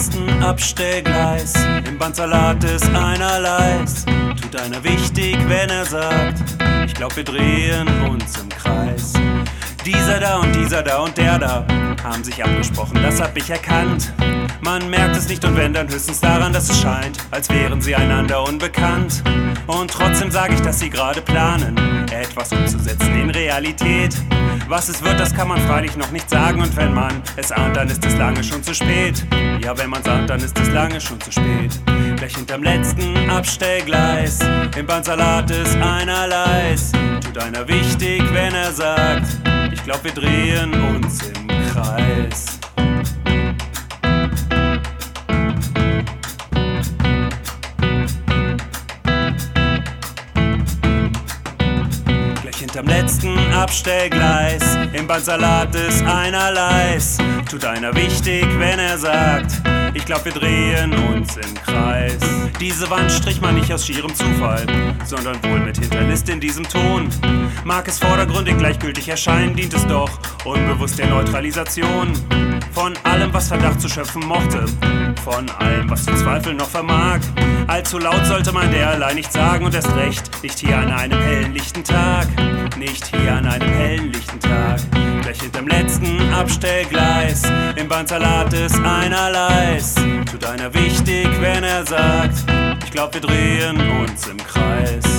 letzten Abstellgleis. Im Bandsalat ist einer leis. Tut einer wichtig, wenn er sagt: Ich glaub, wir drehen uns im Kreis. Dieser da und der da haben sich abgesprochen, das hab ich erkannt. Man merkt es nicht und wenn, dann höchstens daran, dass es scheint, als wären sie einander unbekannt. Und trotzdem sag ich, dass sie gerade planen, etwas umzusetzen in Realität. Was es wird, das kann man freilich noch nicht sagen. Und wenn man es ahnt, dann ist es lange schon zu spät. Ja, wenn man's ahnt, dann ist es lange schon zu spät. Gleich hinterm letzten Abstellgleis. Im Bandsalat ist einer leis. Tut einer wichtig, wenn er sagt: Ich glaub, wir drehen uns im Kreis. Hinterm letzten Abstellgleis. Im Bandsalat ist einer leis. Tut einer wichtig, wenn er sagt: Ich glaub, wir drehen uns im Kreis. Diese Wand strich man nicht aus schierem Zufall, sondern wohl mit Hinterlist in diesem Ton. Mag es vordergründig gleichgültig erscheinen, dient es doch unbewusst der Neutralisation von allem, was Verdacht zu schöpfen mochte, von allem, was zu zweifeln noch vermag. Allzu laut sollte man derlei nicht sagen und erst recht nicht hier an einem hellen, lichten Tag. Nicht hier an einem hellen, lichten Tag. Gleich hinterm letzten Abstellgleis. Im Bandsalat ist einer leis. Tut einer wichtig, wenn er sagt: Ich glaub, wir drehen uns im Kreis.